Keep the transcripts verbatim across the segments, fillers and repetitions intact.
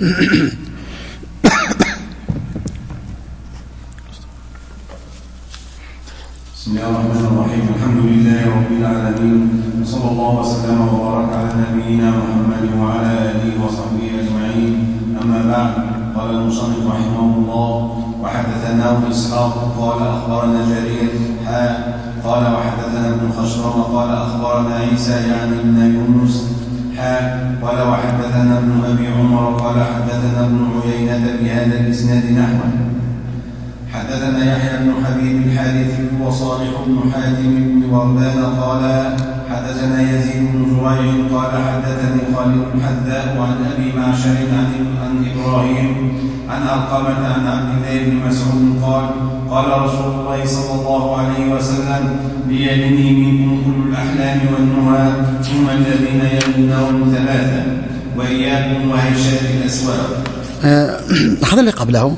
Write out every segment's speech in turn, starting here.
بسم الله الرحمن الرحيم. الحمد لله رب العالمين، وصلى الله وسلم وبارك على نبينا محمد وعلى آله وصحبه أجمعين. أما بعد، قال المصنف رحمه الله: وحدثنا ابن إسحاق قال أخبرنا جرير حاء قال وحدثنا ابن خشرم قال أخبرنا عيسى يعني ابن يونس حاء قال وحدثنا ابن أبي عمر قال حدثنا ابن عيينة بهذا الإسناد نحوه. حدثنا يحيى بن حبيب الحارثي وصالح بن حاتم بن وردان قال حدثنا يزيد بن زريع قال حدثني خالد الحذاء عن أبي معشر عن إبراهيم عن علقمة عن عبد الله بن مسعود قال قال رسول الله صلى الله عليه وسلم: ليلني منكم أولو الأحلام والنهى ثم الذين يلونهم ثلاثة وإياكم وهيشات الأسواق. هذا اللي قبله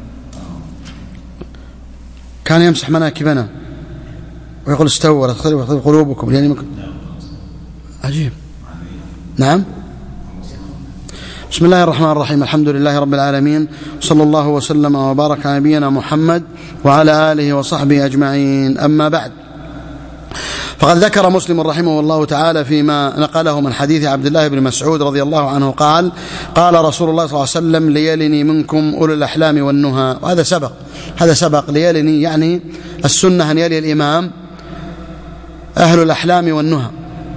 كان يمسح مناكبنا ويقول استووا ولا تخربوا قلوبكم يعني ممكن. عجيب. نعم. بسم الله الرحمن الرحيم. الحمد لله رب العالمين، صلى الله وسلم وبارك على نبينا محمد وعلى آله وصحبه أجمعين. أما بعد، فقد ذكر مسلم رحمه الله تعالى فيما نقله من حديث عبد الله بن مسعود رضي الله عنه قال قال رسول الله صلى الله عليه وسلم: ليلني منكم أولو الأحلام والنهى. وهذا سبق هذا سبق ليلني يعني السنة أن يلي الإمام أهل الأحلام والنهى.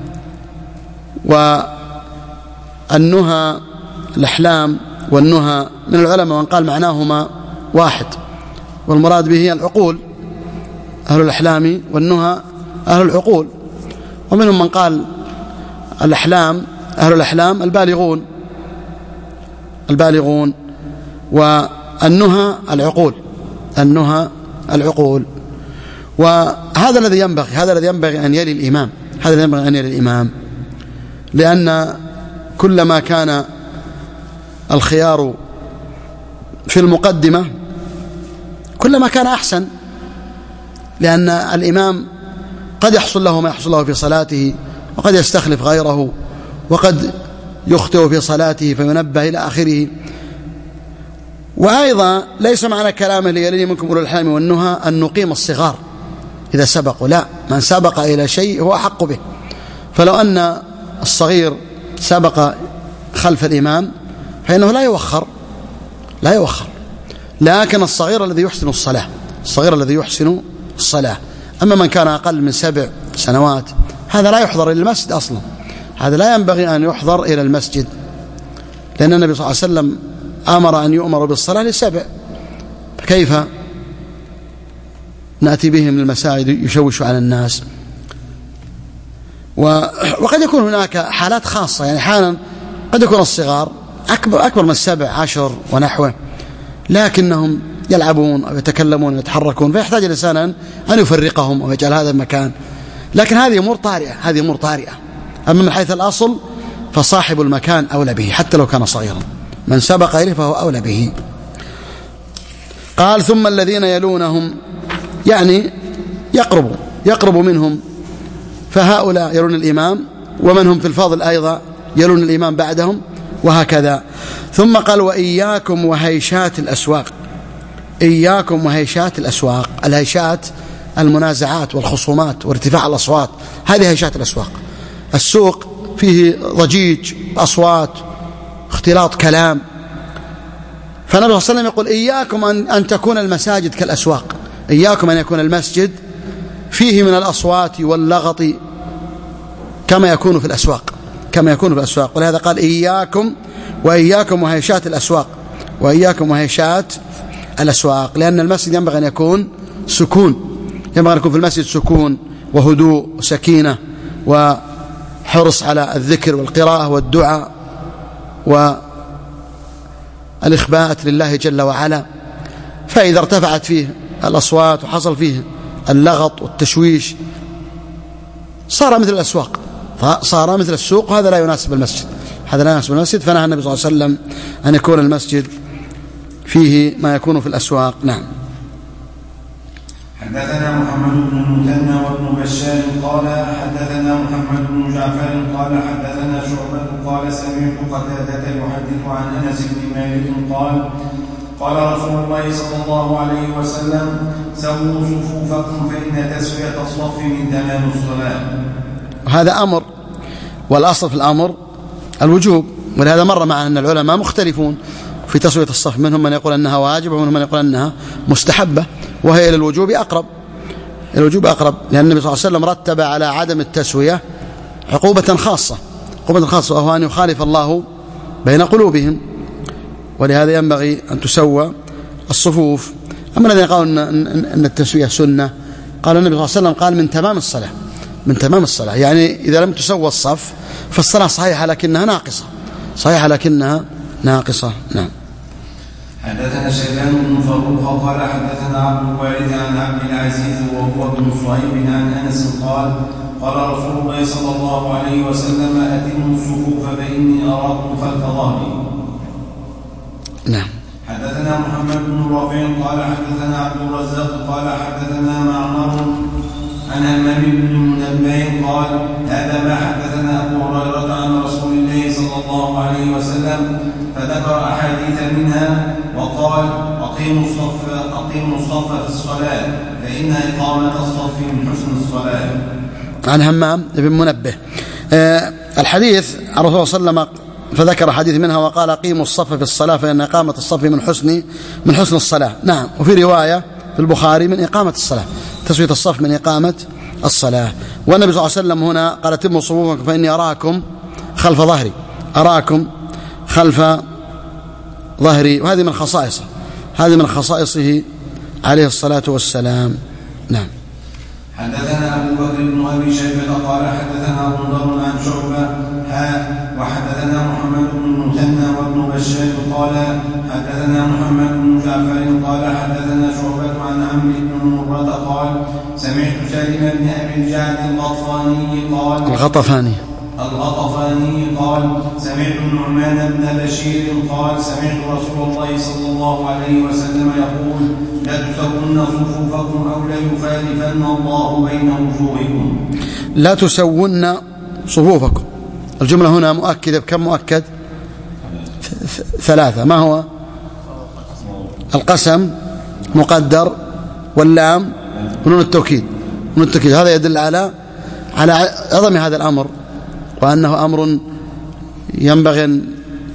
والنهى الأحلام والنهى من العلماء من قال معناهما واحد، والمراد به العقول. أهل الأحلام والنهى أهل العقول. ومنهم من قال الأحلام أهل الأحلام البالغون البالغون والنهى العقول النهى العقول. وهذا الذي ينبغي هذا الذي ينبغي أن يلي الإمام هذا الذي ينبغي أن يلي الإمام لأن كلما كان الخيار في المقدمة كلما كان أحسن، لأن الإمام قد يحصل له ما يحصل له في صلاته، وقد يستخلف غيره، وقد يخطئ في صلاته فينبه إلى آخره. وأيضا ليس معنى كلامه ليلني منكم أولو الأحلام والنهى أن نقيم الصغار إذا سبقوا، لا، من سبق إلى شيء هو أحق به. فلو أن الصغير سبق خلف الإمام فإنه لا يوخر لا يوخر لكن الصغير الذي يحسن الصلاة الصغير الذي يحسن الصلاة. أما من كان أقل من سبع سنوات هذا لا يحضر إلى المسجد أصلا، هذا لا ينبغي أن يحضر إلى المسجد، لأن النبي صلى الله عليه وسلم أمر أن يؤمر بالصلاة لسبع، فكيف نأتي بهم للمساجد يشوش على الناس؟ وقد يكون هناك حالات خاصة، يعني حالا قد يكون الصغار أكبر, أكبر من السبع عشر ونحوه، لكنهم يلعبون أو يتكلمون ويتحركون، فيحتاج الإنسان أن يفرقهم أو يجعل هذا المكان. لكن هذه أمور طارئة هذه أمور طارئة أما من حيث الأصل فصاحب المكان أولى به حتى لو كان صغيرا، من سبق إليه فهو أولى به. قال: ثم الذين يلونهم، يعني يقرب يقرب منهم، فهؤلاء يلون الإمام، ومن هم في الفضل أيضا يلون الإمام بعدهم، وهكذا. ثم قال: وإياكم وهيشات الأسواق. إياكم وهيشات الأسواق. الهيشات المنازعات والخصومات وارتفاع الأصوات، هذه هيشات الأسواق. السوق فيه ضجيج، أصوات، اختلاط كلام، فالنبي صلى الله عليه وسلم يقول: إياكم أن, أن تكون المساجد كالأسواق، إياكم أن يكون المسجد فيه من الأصوات واللغط كما يكون في الأسواق كما يكون في الأسواق ولهذا قال: إياكم وإياكم وهيشات الأسواق وإياكم وهيشات الأسواق، لأن المسجد ينبغي أن يكون سكون، ينبغي أن يكون في المسجد سكون وهدوء وسكينة وحرص على الذكر والقراءة والدعاء والإخبات لله جل وعلا. فإذا ارتفعت فيه الأصوات وحصل فيه اللغط والتشويش صار مثل الأسواق، صار مثل السوق، وهذا لا يناسب المسجد هذا لا يناسب المسجد فنهى النبي صلى الله عليه وسلم أن يكون المسجد فيه ما يكون في الأسواق. نعم. حدثنا محمد بن المثنى وابن بشار قال حدثنا محمد بن جعفر قال حدثنا شعبة قال سمعت قتادة يحدث عن أنس بن مالك قال قال رسول الله صلى الله عليه وسلم سووا صفوفكم فإن تسوية الصف من تمام الصلاة. هذا أمر، والأصل في الأمر الوجوب، ولهذا مر معنا أن العلماء مختلفون في تسوية الصف، منهم من يقول أنها واجبة ومنهم من يقول أنها مستحبة، وهي إلى الوجوب أقرب، الوجوب أقرب، لأن النبي صلى الله عليه وسلم رتب على عدم التسوية عقوبة خاصة، عقوبة خاصة وهو أن يخالف الله بين قلوبهم، ولهذا ينبغي أن تسوى الصفوف. أما الذين قالوا أن التسوية سنة، قال النبي صلى الله عليه وسلم قال من تمام الصلاة، من تمام الصلاة، يعني إذا لم تسوى الصف فالصلاة صحيحة لكنها ناقصة، صحيحة لكنها ناقصة. نعم. حدثنا شيبان بن فروخ قال حدثنا عبد الوارث عن عبد العزيز وهو بن صهيب عن أنس قال قال رسول الله صلى الله عليه وسلم أتموا الصفوف فإني أراكم خلف ظهري. نعم. حدثنا محمد بن رافع قال حدثنا عبد الرزاق قال حدثنا معمر عن همام بن منبه قال هذا ما حدثنا أبو هريرة عن رسول الله صلى الله عليه وسلم، فذكر أحاديث منها وقال أقيموا الصف أقيموا الصف في الصلاة فإن إقامة الصف من حسن الصلاة. عن همام بن منبه. آه الحديث عن الرسول صلى الله عليه وسلم فذكر حديث منها وقال أقيموا الصف في الصلاة فإن إقامة الصف من حسن من حسن الصلاة. نعم. وفي رواية في البخاري من إقامة الصلاة، تسوية الصف من إقامة الصلاة. والنبي صلى الله عليه وسلم هنا قال أتموا صفوفكم فإني أراكم خلف ظهري، أراكم خلف ظهري، وهذه من خصائصه، هذه من خصائصه عليه الصلاة والسلام. نعم. حدثنا أبو بكر بن أبي شيبة قال حدثنا غندر عن شعبة ها وحدثنا محمد بن المثنى وابن بشار قال حدثنا محمد بن جعفر قال حدثنا شعبة عن عمرو بن مرة قال سمعت سالم بن أبي الجعد الغطفاني قال الغطفاني الغطفاني قال سمعت النعمان بن بشير قال سمعت رسول الله صلى الله عليه وسلم يقول لا تسون صفوفكم أو لا يخالفن الله بين وجوهكم. لا تسون صفوفكم، الجملة هنا مؤكدة بكم مؤكد؟ ثلاثة. ما هو؟ القسم مقدر واللام ونون التوكيد، ونون التوكيد هذا يدل على على عظم هذا الأمر، وأنه أمر ينبغي أن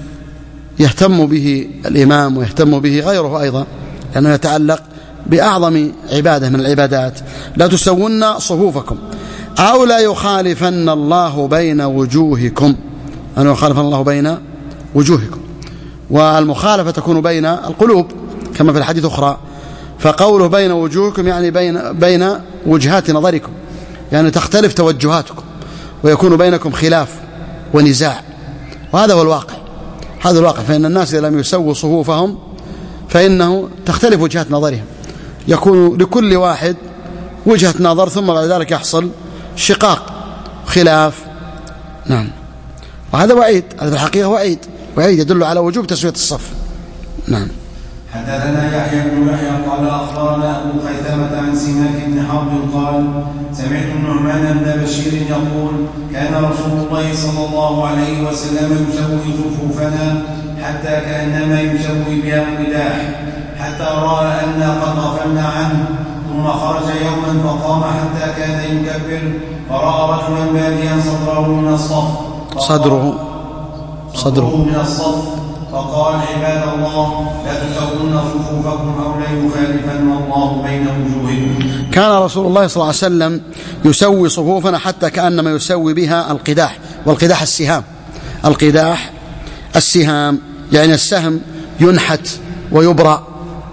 يهتم به الإمام ويهتم به غيره أيضا، لأنه يتعلق بأعظم عبادة من العبادات. لا تسون صفوفكم أو لا يخالفن الله بين وجوهكم، أن يخالفن الله بين وجوهكم، والمخالفة تكون بين القلوب كما في الحديث أخرى، فقوله بين وجوهكم يعني بين بين وجهات نظركم، يعني تختلف توجهاتكم ويكون بينكم خلاف ونزاع، وهذا هو الواقع، هذا الواقع. فإن الناس إذا لم يسووا صفوفهم فإنه تختلف وجهات نظرهم، يكون لكل واحد وجهة نظر، ثم بعد ذلك يحصل شقاق خلاف. نعم. وهذا وعيد، هذا في الحقيقة وعيد، وعيد يدل على وجوب تسوية الصف. نعم. حدثنا يحيى بن يحيى قال أخبرنا أبو خيثمة عن سماك بن حرب قال سمعت النعمان بن بشير يقول كان رسول الله صلى الله عليه وسلم يسوي صفوفنا حتى كأنما يسوي بها القداح، حتى رأى أن قد غفلنا عنه، ثم خرج يوما فقام حتى كاد يكبر، فرأى رجلا باديا صدره من الصف صدره صدره من الصف فقال عباد الله لا تسوون صفوفكم أو لا يخالفن الله بين وجوهكم. كان رسول الله صلى الله عليه وسلم يسوي صفوفنا حتى كأنما يسوي بها القداح، والقداح السهام، القداح السهام يعني السهم ينحت ويبرأ،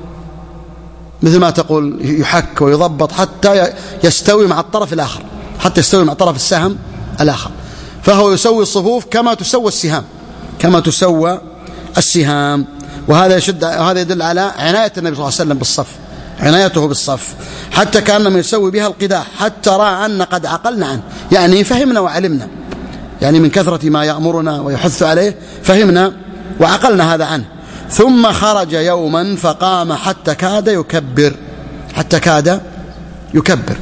مثل ما تقول يحك ويضبط حتى يستوي مع الطرف الآخر، حتى يستوي مع طرف السهم الآخر، فهو يسوي الصفوف كما تسوى السهام، كما تسوى السهام. وهذا يشد، هذا يدل على عناية النبي صلى الله عليه وسلم بالصف، عنايته بالصف، حتى كأنما يسوي بها القداح، حتى رأى أن قد عقلنا عنه، يعني فهمنا وعلمنا، يعني من كثرة ما يأمرنا ويحث عليه فهمنا وعقلنا هذا عنه. ثم خرج يوما فقام حتى كاد يكبر، حتى كاد يكبر،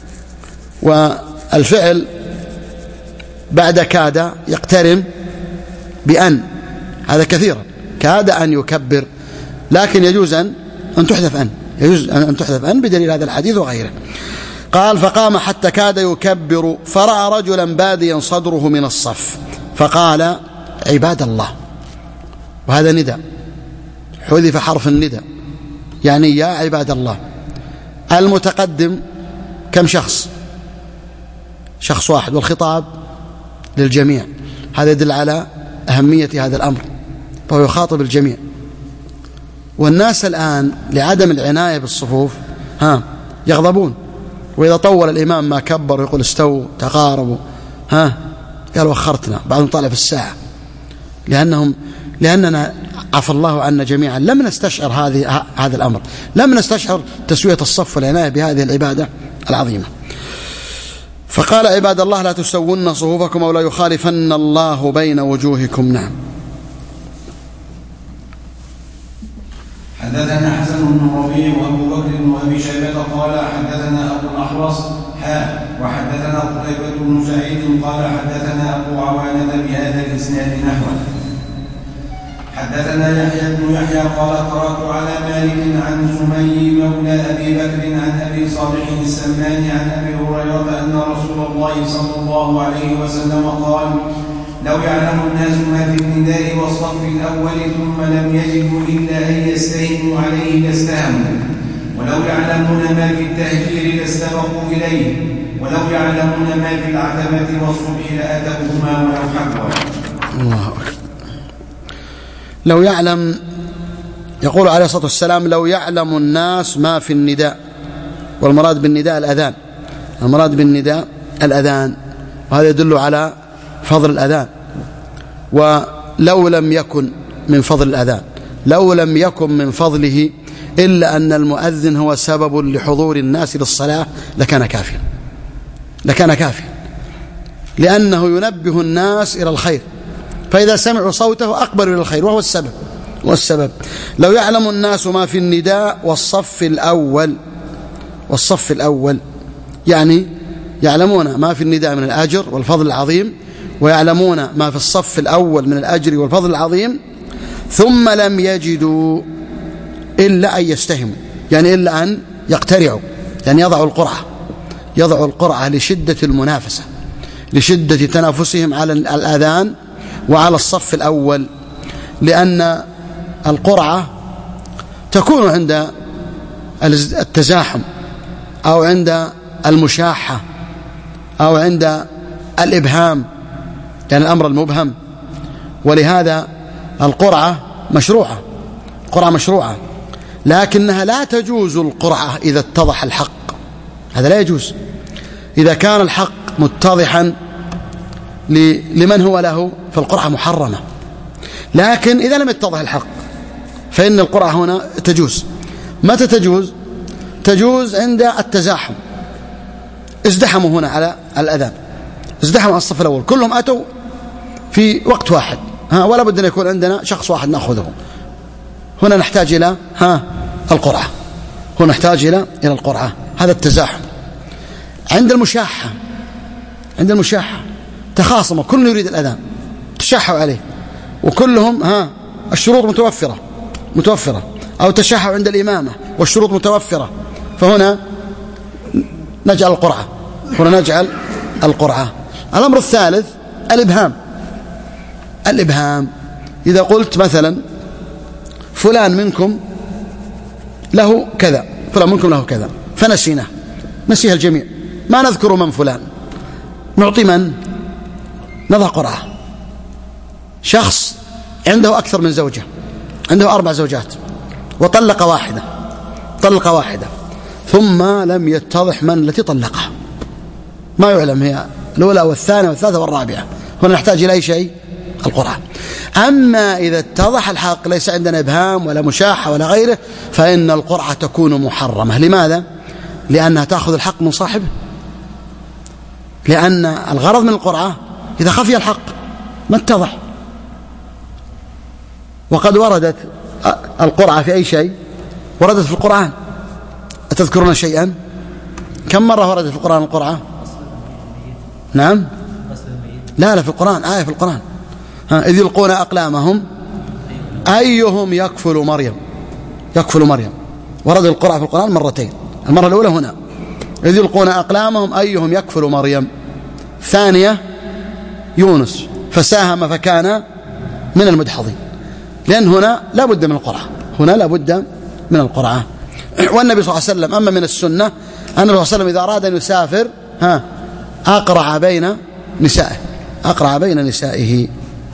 والفعل بعد كاد يقترن بأن، هذا كثيرا، كاد أن يكبر، لكن يجوز أن أن تحذف أن، يجوز أن تحذف أن بدليل هذا الحديث وغيره. قال فقام حتى كاد يكبر فرأى رجلا باديا صدره من الصف فقال عباد الله، وهذا نداء، حذف حرف النداء، يعني يا عباد الله. المتقدم كم شخص؟ شخص واحد، والخطاب للجميع، هذا يدل على أهمية هذا الأمر، فهو يخاطب الجميع. والناس الآن لعدم العناية بالصفوف ها يغضبون، وإذا طول الإمام ما كبر يقول استووا تقاربوا، ها قال وخرتنا، بعضهم طالع في الساعة، لأنهم لأننا عفى الله عنا جميعا لم نستشعر هذه هذا الأمر، لم نستشعر تسوية الصف والعناية بهذه العبادة العظيمة. فقال عباد الله لا تسوون صفوفكم أو لا يخالفن الله بين وجوهكم. نعم. حدثنا حسن بن ربيع وابو بكر وابي شيبه قال حدثنا ابو الاحوص حاء وحدثنا قتيبة بن سعيد قال حدثنا ابو عوانة بهذا الاسناد نحوه. حدثنا يحيى بن يحيى قال قرات على مالك عن سمي مولى ابي بكر عن ابي صالح السمان عن ابي هريره ان رسول الله صلى الله عليه وسلم قال لو يعلم الناس ما في النداء والصف الأول ثم لم يجدوا إلا أن يستهموا عليه لاستهموا، ولو يعلمون ما في التهجير لاستبقوا إليه، ولو يعلمون ما في العتمة والصبح لأتوهما ولو حبوا. الله أكبر. لو يعلم، يقول عليه الصلاة والسلام لو يعلم الناس ما في النداء، والمراد بالنداء الأذان، المراد بالنداء الأذان، وهذا يدل على فضل الأذان. ولو لم يكن من فضل الأذان، لو لم يكن من فضله إلا أن المؤذن هو سبب لحضور الناس للصلاة لكان كافيا، لكان كافيا، لأنه ينبه الناس إلى الخير، فإذا سمعوا صوته أقبلوا إلى الخير، وهو السبب والسبب. لو يعلم الناس ما في النداء والصف الأول، والصف الأول يعني يعلمون ما في النداء من الأجر والفضل العظيم، ويعلمون ما في الصف الأول من الأجر والفضل العظيم، ثم لم يجدوا إلا أن يستهموا، يعني إلا أن يقترعوا، يعني يضعوا القرعة، يضعوا القرعة لشدة المنافسة، لشدة تنافسهم على الأذان وعلى الصف الأول، لأن القرعة تكون عند التزاحم أو عند المشاحة أو عند الإبهام، يعني الأمر المبهم، ولهذا القرعة مشروعة، القرعة مشروعة، لكنها لا تجوز القرعة إذا اتضح الحق، هذا لا يجوز. إذا كان الحق متضحا لمن هو له فالقرعة محرمة، لكن إذا لم يتضح الحق فإن القرعة هنا تجوز. متى تجوز؟ تجوز عند التزاحم، ازدحموا هنا على الأذان، ازدحموا على الصف الأول، كلهم أتوا في وقت واحد، ها ولا بد أن يكون عندنا شخص واحد نأخذه، هنا نحتاج إلى ها القرعة، هنا نحتاج إلى إلى القرعة، هذا التزاحم. عند المشاحة، عند المشاحة تخاصموا، كل يريد الأذان، تشاحوا عليه، وكلهم ها الشروط متوفرة متوفرة أو تشاحوا عند الإمامة والشروط متوفرة، فهنا نجعل القرعة، هنا نجعل القرعة. الأمر الثالث الإبهام، الإبهام إذا قلت مثلا فلان منكم له كذا، فلان منكم له كذا، فنسيناه، نسيها الجميع، ما نذكر من فلان، نعطي من؟ نضع قرعة. شخص عنده أكثر من زوجة، عنده أربع زوجات وطلق واحدة، طلق واحدة ثم لم يتضح من التي طلقها، ما يعلم هي الأولى والثانية والثالثة والرابعة، هنا نحتاج إلى أي شيء؟ القرعة. أما إذا اتضح الحق ليس عندنا إبهام ولا مشاحة ولا غيره فإن القرعة تكون محرمة. لماذا؟ لأنها تأخذ الحق من صاحبه، لأن الغرض من القرعة إذا خفي الحق ما اتضح. وقد وردت القرعة في أي شيء؟ وردت في القرآن، أتذكرون شيئا؟ كم مرة وردت في القرآن القرعة؟ نعم، لا لا في القرآن، آية في القرآن إذ يلقون أقلامهم أيهم يكفل مريم. يكفل مريم ورد القرآن في القرآن مرتين، المرة الأولى هنا إذ يلقون أقلامهم أيهم يكفل مريم، ثانية يونس فساهم فكان من المدحضين، لأن هنا لا بد من القرعة، هنا لا بد من القرعة. والنبي صلى الله عليه وسلم أما من السنة أن النبي صلى الله عليه وسلم إذا أراد أن يسافر ها أقرع بين نسائه، أقرع بين نسائه.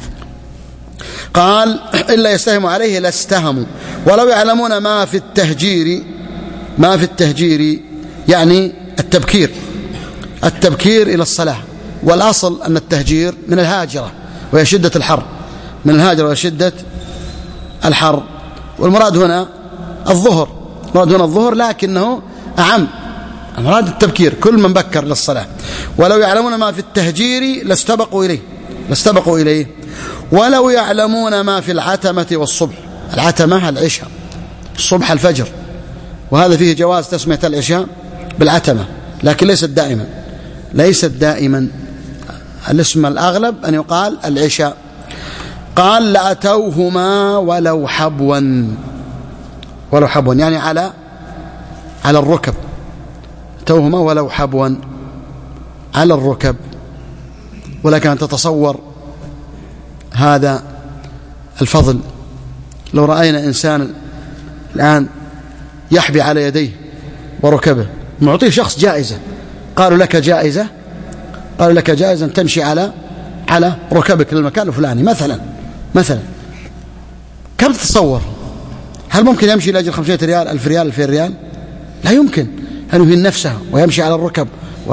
قال إلا يستهم عليه لاستهموا ولو يعلمون ما في التهجير، ما في التهجير يعني التبكير، التبكير إلى الصلاة، والأصل أن التهجير من الهاجرة وهي شدة الحر، من الهاجرة وهي شدة الحر، والمراد هنا الظهر، المراد هنا الظهر لكنه أعم، المراد التبكير كل من بكر للصلاة. ولو يعلمون ما في التهجير لاستبقوا إليه، لاستبقوا إليه. ولو يعلمون ما في العتمة والصبح، العتمة العشاء، الصبح الفجر، وهذا فيه جواز تسمية العشاء بالعتمة، لكن ليست دائما، ليست دائما، الاسم الأغلب أن يقال العشاء. قال لأتوهما ولو حبوا، ولو حبوا يعني على على الركب، أتوهما ولو حبوا على الركب. ولكن أن تتصور هذا الفضل، لو رأينا إنسان الآن يحبي على يديه وركبه، معطيه شخص جائزة، قالوا لك جائزة، قالوا لك جائزة تمشي على على ركبك للمكان الفلاني مثلا، مثلا كم تتصور؟ هل ممكن يمشي لأجل خمسمائة ريال، ألف ريال، ألفين ريال؟ لا يمكن أن يهين نفسه ويمشي على الركب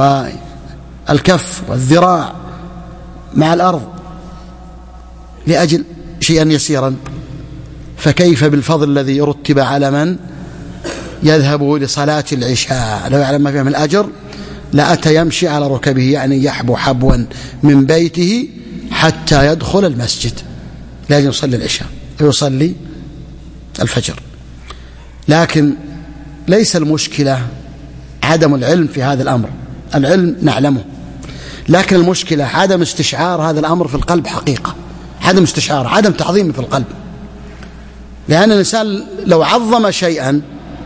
والكف والذراع مع الأرض لأجل شيئا يسيرا، فكيف بالفضل الذي يرتب على من يذهب لصلاة العشاء؟ لو يعلم ما فيها من الأجر لأتى يمشي على ركبه، يعني يحبو حبوا من بيته حتى يدخل المسجد لأجل يصلي العشاء ويصلي الفجر. لكن ليس المشكلة عدم العلم في هذا الأمر، العلم نعلمه، لكن المشكلة عدم استشعار هذا الأمر في القلب حقيقة، عدم استشعار، عدم تعظيمه في القلب. لأن الإنسان لو عظم شيئا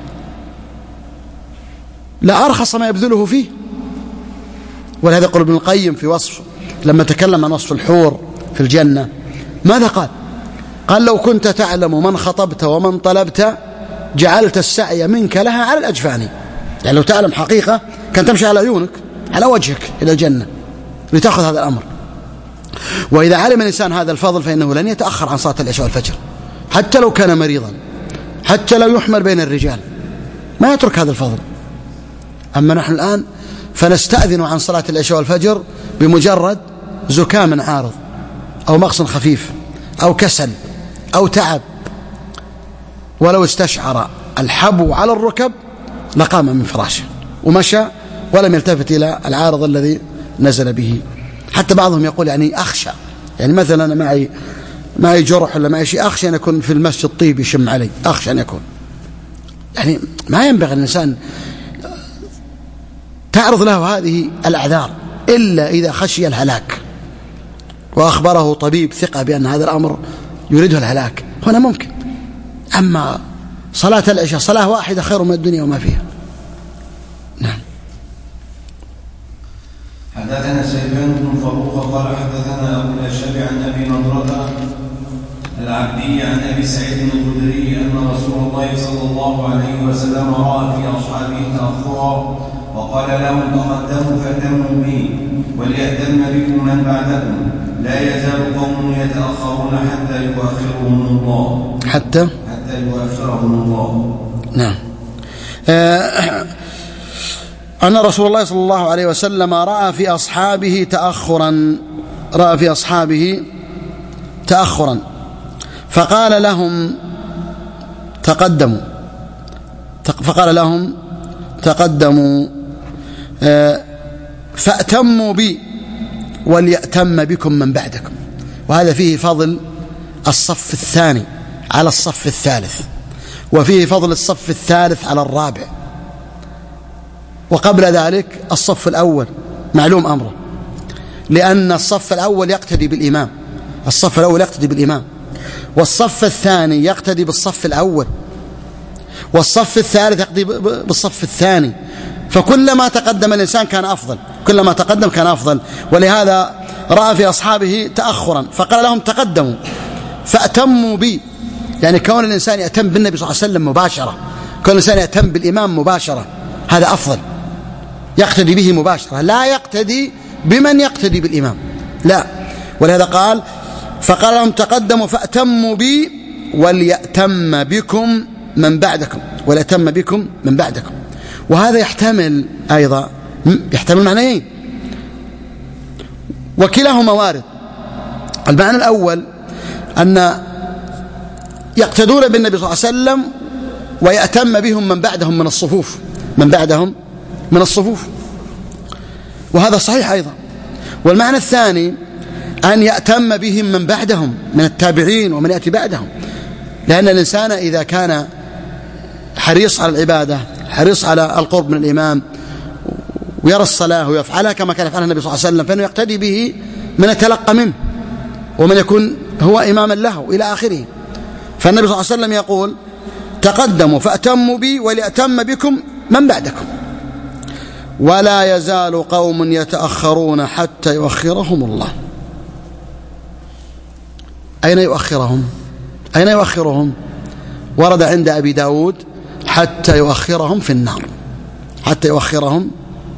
لا أرخص ما يبذله فيه. ولهذا يقول ابن القيم في وصف، لما تكلم عن وصف الحور في الجنة ماذا قال؟ قال لو كنت تعلم من خطبت ومن طلبت جعلت السعي منك لها على الأجفان. يعني لو تعلم حقيقة كان تمشي على عيونك على وجهك إلى الجنة لتأخذ هذا الأمر. وإذا علم الإنسان هذا الفضل فإنه لن يتأخر عن صلاة العشاء والفجر، حتى لو كان مريضا، حتى لو يحمل بين الرجال، ما يترك هذا الفضل. أما نحن الآن فنستأذن عن صلاة العشاء والفجر بمجرد زكام عارض أو مغص خفيف أو كسل أو تعب، ولو استشعر الحبو على الركب لقام من فراشه ومشى ولم يلتفت إلى العارض الذي نزل به. حتى بعضهم يقول يعني أخشى، يعني مثلا أنا معي معي جرح ولا معي شيء، أخشى أن يكون في المسجد طيب يشم علي، أخشى أن يكون، يعني ما ينبغي الإنسان تعرض له هذه الأعذار إلا إذا خشي الهلاك وأخبره طبيب ثقة بأن هذا الأمر يريده الهلاك، هنا ممكن. أما صلاة العشاء صلاة واحدة خير من الدنيا وما فيها. نعم. حدثنا سيفان بن فروخ قال حدثنا أبو الأشهب عن أبي نضرة العبدي عن أبي سعيد الخدري أن رسول الله صلى الله عليه وسلم رأى في أصحابه تأخرا وقال لهم تقدموا فأتموا بي وليأتم بكم من بعدكم، لا يزال قوم يتأخرون حتى يؤخرهم الله، حتى حتى يؤخرهم الله. نعم. آه أن رسول الله صلى الله عليه وسلم رأى في أصحابه تأخرا، رأى في أصحابه تأخرا فقال لهم تقدموا، فقال لهم تقدموا فأتموا بي وليأتم بكم من بعدكم. وهذا فيه فضل الصف الثاني على الصف الثالث، وفيه فضل الصف الثالث على الرابع، وقبل ذلك الصف الأول معلوم أمره، لأن الصف الأول يقتدي بالإمام الصف الأول يقتدي بالإمام، والصف الثاني يقتدي بالصف الأول، والصف الثالث يقتدي بالصف الثاني. فكلما تقدم الإنسان كان أفضل، كلما تقدم كان أفضل. ولهذا رأى في أصحابه تأخرا فقال لهم تقدموا فأتموا بي، يعني كون الإنسان يأتم بالنبي صلى الله عليه وسلم مباشرة، كون الإنسان يأتم بالإمام مباشرة هذا أفضل، يقتدي به مباشرة، لا يقتدي بمن يقتدي بالإمام، لا. ولهذا قال فقال لهم تقدموا فأتموا بي وليأتم بكم من بعدكم، وليأتم بكم من بعدكم. وهذا يحتمل أيضا يحتمل معنيين وكلاهما وارد. المعنى الأول أن يقتدون بالنبي صلى الله عليه وسلم ويأتم بهم من بعدهم من الصفوف، من بعدهم من الصفوف، وهذا صحيح أيضا. والمعنى الثاني أن يأتم بهم من بعدهم من التابعين ومن يأتي بعدهم، لأن الإنسان إذا كان حريص على العبادة، حريص على القرب من الإمام، ويرى الصلاة ويفعلها كما كان يفعلها النبي صلى الله عليه وسلم، فإنه يقتدي به من يتلقى منه ومن يكون هو إماما له إلى آخره. فالنبي صلى الله عليه وسلم يقول تقدموا فأتموا بي وليأتم بكم من بعدكم، ولا يزال قوم يتأخرون حتى يؤخرهم الله. أين يؤخرهم؟ أين يؤخرهم؟ ورد عند أبي داود حتى يؤخرهم في النار، حتى يؤخرهم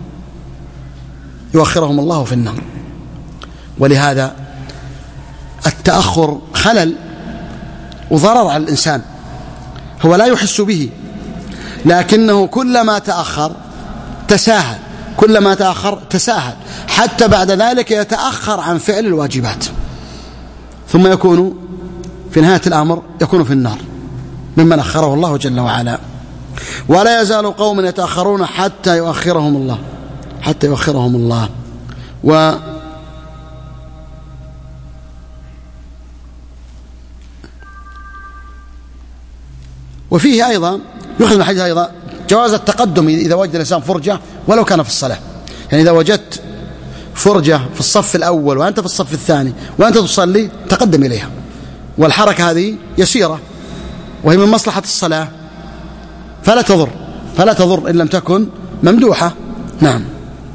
يؤخرهم الله في النار. ولهذا التأخر خلل وضرر على الإنسان، هو لا يحس به، لكنه كلما تأخر تساهل، كلما تأخر تساهل، حتى بعد ذلك يتأخر عن فعل الواجبات، ثم يكون في نهاية الأمر يكون في النار ممن أخره الله جل وعلا. ولا يزال قوم يتأخرون حتى يؤخرهم الله، حتى يؤخرهم الله. و وفيه أيضا يؤخذ من الحديث أيضا جواز التقدم إذا وجد الإنسان فرجة ولو كان في الصلاة، يعني إذا وجدت فرجة في الصف الأول وأنت في الصف الثاني وأنت تصلي تقدم إليها، والحركة هذه يسيرة وهي من مصلحة الصلاة فلا تضر، فلا تضر إن لم تكن ممدوحة. نعم.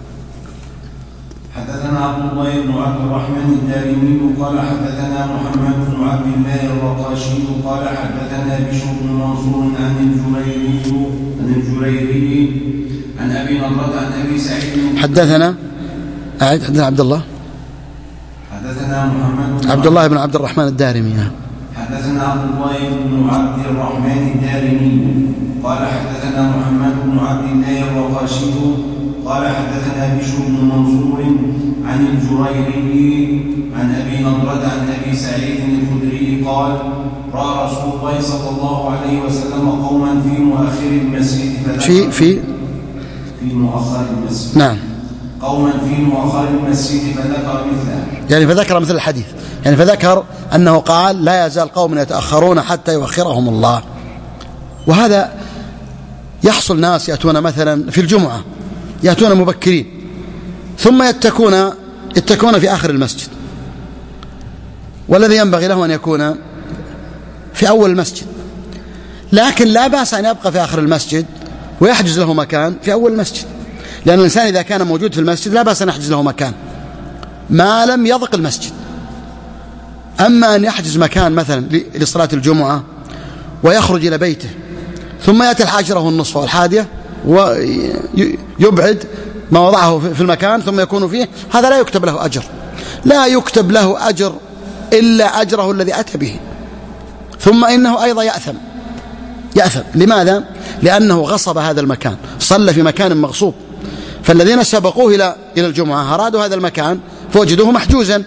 حدثنا عبد الله بن عبد الرحمن الدارمي قال حدثنا محمد بن عبد الله الرقاشي قال حدثنا بشر بن منصور عن الجريري عن الجريري عن أبي نضرة عن أبي سعيد. حدثنا أعد حدثنا عبد الله حدثنا محمد عبد الله بن عبد الرحمن الدارمي. حدثنا عبد الله بن عبد الرحمن الدارمي قال حدثنا محمد بن عبد الله الرقاشي قال حدثنا بشر بن منصور عن الجريري عن أبي نضرة عن أبي سعيد الخدري قال رأى رسول الله صلى الله عليه وسلم قوما في مؤخر المسجد في في في مؤخر المسجد نعم قوما في مؤخر المسجد فذكر مثله، يعني فذكر مثل الحديث، يعني فذكر أنه قال لا يزال قوم يتأخرون حتى يؤخرهم الله. وهذا يحصل ناس يأتون مثلا في الجمعة يأتون مبكرين ثم يتكون يتكون في آخر المسجد، والذي ينبغي له أن يكون في أول المسجد، لكن لا بأس أن يبقى في آخر المسجد ويحجز له مكان في أول المسجد، لأن الإنسان إذا كان موجود في المسجد لا بأس أن يحجز له مكان ما لم يضق المسجد. أما أن يحجز مكان مثلا لصلاة الجمعة ويخرج إلى بيته ثم يأتي الحاجرة النصف والحادية ويبعد ما وضعه في المكان ثم يكون فيه، هذا لا يكتب له أجر، لا يكتب له أجر إلا أجره الذي أتى به، ثم إنه أيضا يأثم يأثم لماذا؟ لأنه غصب هذا المكان، صلى في مكان مغصوب، فالذين سبقوه إلى إلى الجمعة أرادوا هذا المكان فوجدوه محجوزا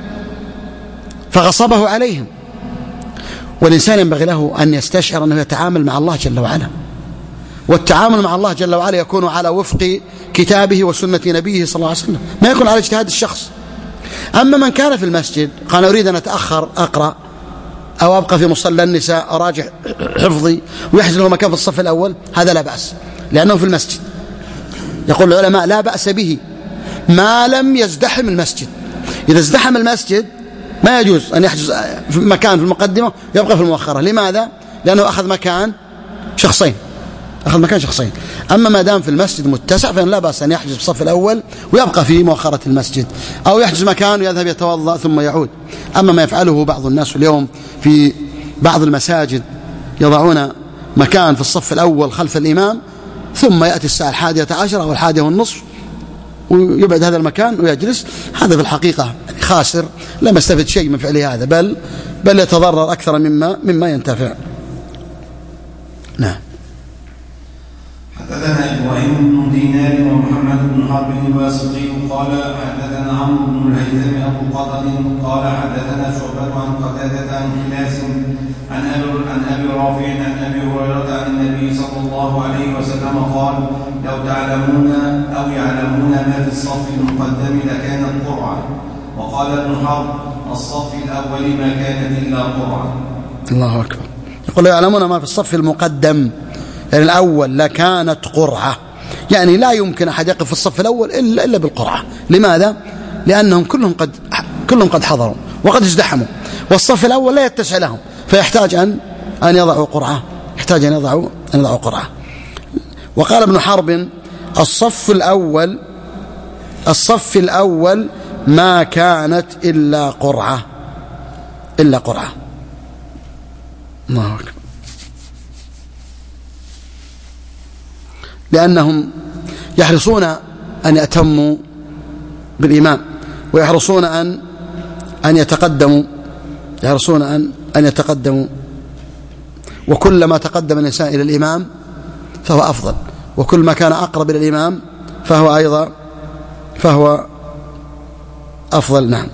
فغصبه عليهم. والإنسان ينبغي له أن يستشعر أنه يتعامل مع الله جل وعلا، والتعامل مع الله جل وعلا يكون على وفق كتابه وسنة نبيه صلى الله عليه وسلم، ما يكون على اجتهاد الشخص. أما من كان في المسجد قال أريد أن أتأخر أقرأ أو أبقى في مصلى النساء أراجع حفظي ويحجز له مكان في الصف الأول، هذا لا بأس لأنه في المسجد. يقول العلماء لا بأس به ما لم يزدحم المسجد. إذا ازدحم المسجد ما يجوز أن يحجز في مكان في المقدمة ويبقى في المؤخرة. لماذا؟ لأنه أخذ مكان شخصين أخذ مكان شخصين أما ما دام في المسجد متسع فإن لا بأس أن يحجز في الصف الأول ويبقى في مؤخرة المسجد، أو يحجز مكان ويذهب يتوضأ ثم يعود. أما ما يفعله بعض الناس اليوم في بعض المساجد يضعون مكان في الصف الأول خلف الإمام ثم يأتي الساعة الحادية عشر أو الحادية والنصف ويبعد هذا المكان ويجلس، هذا في الحقيقة خاسر لم يستفد شيء من فعله هذا، بل بل يتضرر أكثر مما مما ينتفع. نعم. حدثنا إبراهيم بن دينار ومحمد بن حرب الواسطي قال حدثنا عمرو بن الهيثم أبو قتادة قال حدثنا شعبة عن قتادة عن خلاس عن أبي عن أبي رافع عن أبي هريرة عن النبي صلى الله عليه وسلم قال لو تعلمون أو يعلمون ما في الصف المقدم لكانت قرعة. وقال ابن حرب الصف الأول ما كانت إلا قرعة. الله أكبر. يقول لو يعلمون ما في الصف المقدم يعني الأول لكانت قرعة، يعني لا يمكن أحد يقف في الصف الأول إلا, إلا بالقرعة. لماذا؟ لأنهم كلهم قد كلهم قد حضروا وقد ازدحموا، والصف الأول لا يتسع لهم، فيحتاج أن أن يضعوا قرعة يحتاج أن يضعوا أن يضعوا قرعة. وقال ابن حرب الصف الأول الصف الأول ما كانت إلا قرعة إلا قرعة. الله أكبر. لأنهم يحرصون أن يأتموا بالإمام ويحرصون أن أن يتقدموا يحرصون أن أن يتقدموا وكلما تقدم الإنسان إلى الإمام فهو أفضل، وكل ما كان أقرب إلى الإمام فهو أيضا فهو أفضل. نعم.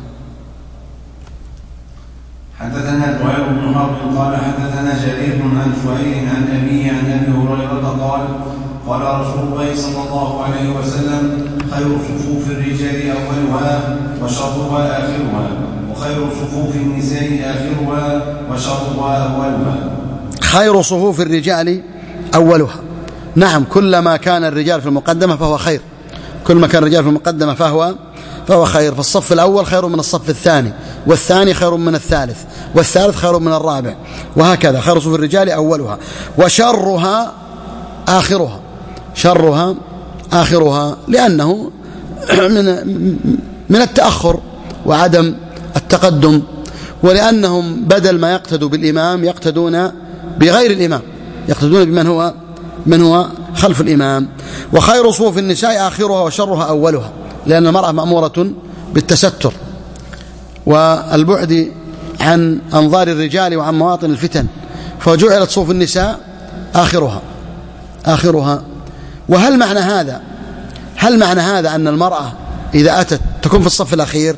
حدثنا زهير بن حرب قال حدثنا جرير عن سهيل عن أبيه عن أبي هريرة قال قال رسول الله صلى الله عليه وسلم خير صفوف الرجال أولها وشرها آخرها وخير صفوف النساء آخرها وشرها أولها. خير صفوف الرجال أولها. نعم، كلما كان الرجال في المقدمة فهو خير، كل ما كان الرجال في المقدمة فهو فهو خير. فالصف الأول خير من الصف الثاني، والثاني خير من الثالث، والثالث خير من الرابع، وهكذا. خير صفوف الرجال أولها وشرها آخرها شرها آخرها لأنه من من التأخر وعدم التقدم، ولأنهم بدل ما يقتدوا بالإمام يقتدون بغير الإمام، يقتدون بمن هو من هو خلف الإمام. وخير صفوف النساء آخرها وشرها أولها، لأن المرأة مأمورة بالتستر والبعد عن أنظار الرجال وعن مواطن الفتن، فجعلت صفوف النساء آخرها آخرها. وهل معنى هذا هل معنى هذا أن المرأة إذا أتت تكون في الصف الأخير؟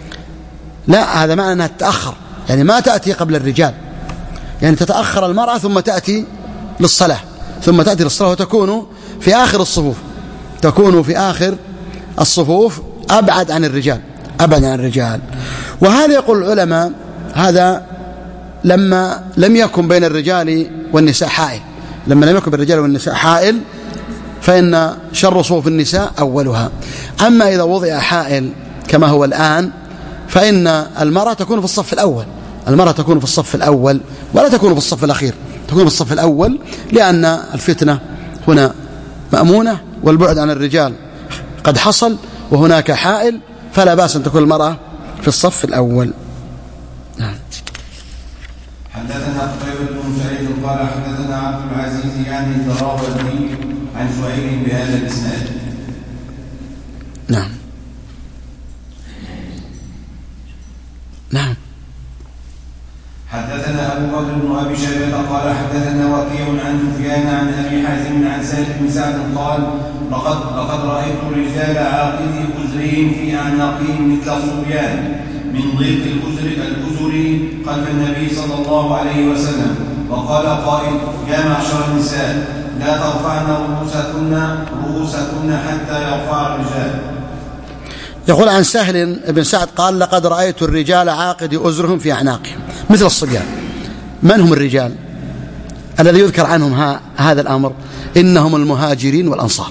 لا، هذا معنى أنها تتأخر، يعني ما تأتي قبل الرجال، يعني تتأخر المرأة ثم تأتي للصلاة ثم تأتي للصلاة وتكون في آخر الصفوف تكون في آخر الصفوف أبعد عن الرجال أبعد عن الرجال. وهذا يقول العلماء هذا لما لم يكن بين الرجال والنساء حائل لما لم يكن بين الرجال والنساء حائل فإن شر صفوف النساء أولها. أما إذا وضع حائل كما هو الآن فإن المرأة تكون في الصف الأول المرأة تكون في الصف الأول ولا تكون في الصف الأخير، تكون في الصف الأول، لأن الفتنة هنا مأمونة والبعد عن الرجال قد حصل وهناك حائل، فلا بأس أن تكون المرأة في الصف الأول. نعم. حدثنا قتيبة بن سعيد قال حدثنا عبد العزيز يعني الدراوردي عن سهيل بهذا الإسناد. نعم. نعم. حدثنا أبو بكر بن أبي شيبة قال حدثنا وكيع عن سفيان عن أبي حازم عن سهل بن سعد قال لقد لقد رأيت الرجال عاقدي أزرين في أعناقهم مثل الصبيان من ضيق الأزر الأزر خلف النبي صلى الله عليه وسلم. وقال قائل يا معشر النساء لا ترفعن رؤوسكن رؤوسكن حتى يرفع الرجال. يقول عن سهل بن سعد قال لقد رأيت الرجال عاقد أزرهم في أعناقهم مثل الصبيان. من هم الرجال الذي يذكر عنهم ها هذا الأمر؟ إنهم المهاجرين والأنصار،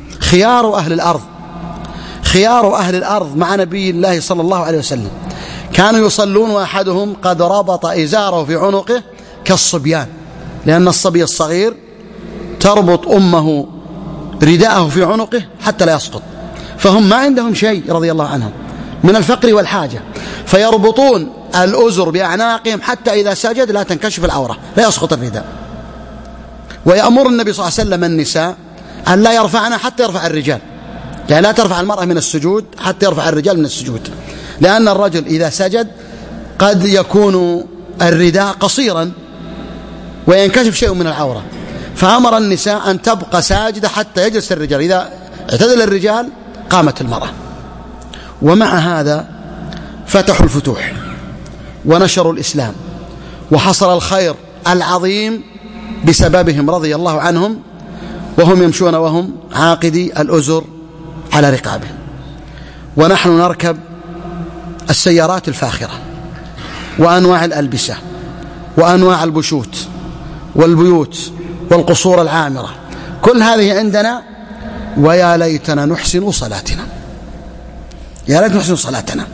خيار أهل الأرض خيار أهل الأرض مع نبي الله صلى الله عليه وسلم. كانوا يصلون وأحدهم قد ربط إزاره في عنقه كالصبيان، لأن الصبي الصغير تربط أمه رداءه في عنقه حتى لا يسقط، فهم ما عندهم شيء رضي الله عنهم من الفقر والحاجة، فيربطون الأزر بأعناقهم حتى إذا سجد لا تنكشف العورة، لا يسقط الرداء. ويأمر النبي صلى الله عليه وسلم النساء أن لا يرفعنا حتى يرفع الرجال، يعني لا ترفع المرأة من السجود حتى يرفع الرجال من السجود، لأن الرجل إذا سجد قد يكون الرداء قصيرا وينكشف شيء من العورة، فأمر النساء أن تبقى ساجدة حتى يجلس الرجال، إذا اعتدل الرجال قامت المرأة. ومع هذا فتحوا الفتوح ونشروا الإسلام وحصل الخير العظيم بسببهم رضي الله عنهم، وهم يمشون وهم عاقدي الأزر على رقابهم، ونحن نركب السيارات الفاخرة وأنواع الألبسة وأنواع البشوت والبيوت والقصور العامرة، كل هذه عندنا، ويا ليتنا نحسن صلاتنا، يا ليت نحسن صلاتنا.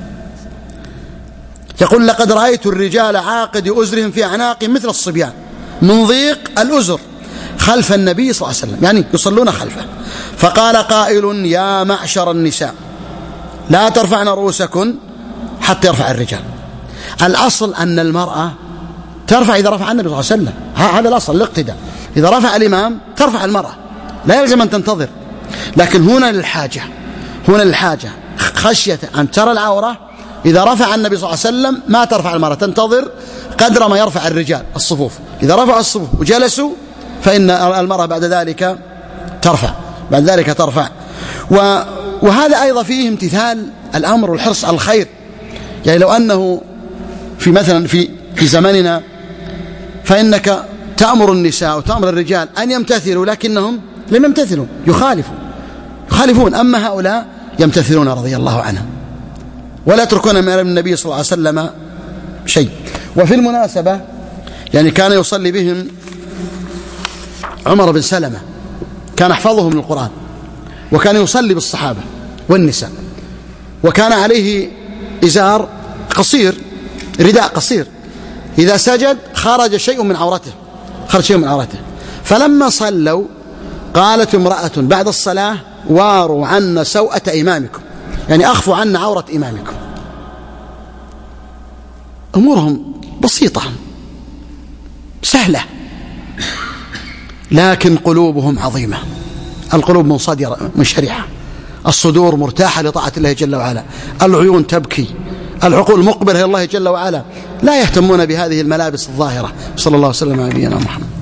يقول لقد رأيت الرجال عاقد أزرهم في أعناقهم مثل الصبيان من ضيق الأزر خلف النبي صلى الله عليه وسلم، يعني يصلون خلفه. فقال قائل يا معشر النساء لا ترفعن رؤوسكن حتى يرفع الرجال. الأصل أن المرأة ترفع إذا رفع النبي صلى الله عليه وسلم، هذا الأصل الاقتداء، إذا رفع الإمام ترفع المرأة، لا يلزم أن تنتظر، لكن هنا للحاجة، هنا للحاجة خشية أن ترى العورة، إذا رفع النبي صلى الله عليه وسلم ما ترفع المرأة، تنتظر قدر ما يرفع الرجال الصفوف، إذا رفع الصفوف وجلسوا فإن المرأة بعد ذلك ترفع، بعد ذلك ترفع. وهذا أيضا فيه امتثال الأمر والحرص على الخير، يعني لو أنه في مثلا في في زمننا فإنك تأمر النساء وتأمر الرجال أن يمتثلوا، لكنهم لم يمتثلوا، يخالفوا يخالفون، أما هؤلاء يمتثلون رضي الله عنهم ولا يتركون من النبي صلى الله عليه وسلم شيء. وفي المناسبة يعني كان يصلي بهم عمر بن سلمة، كان أحفظهم للقرآن، وكان يصلي بالصحابة والنساء، وكان عليه إزار قصير، رداء قصير، إذا سجد خرج شيء من عورته، خرج شيء من عورته. فلما صلوا قالت امرأة بعد الصلاة واروا عنا سوءة إمامكم، يعني أخفوا عنا عورة إمامكم. أمورهم بسيطة سهلة، لكن قلوبهم عظيمة، القلوب منصدرة منشرحة، الصدور مرتاحة لطاعة الله جل وعلا، العيون تبكي، العقول مقبلة إلى الله جل وعلا، لا يهتمون بهذه الملابس الظاهرة. صلى الله عليه وسلم على نبينا محمد.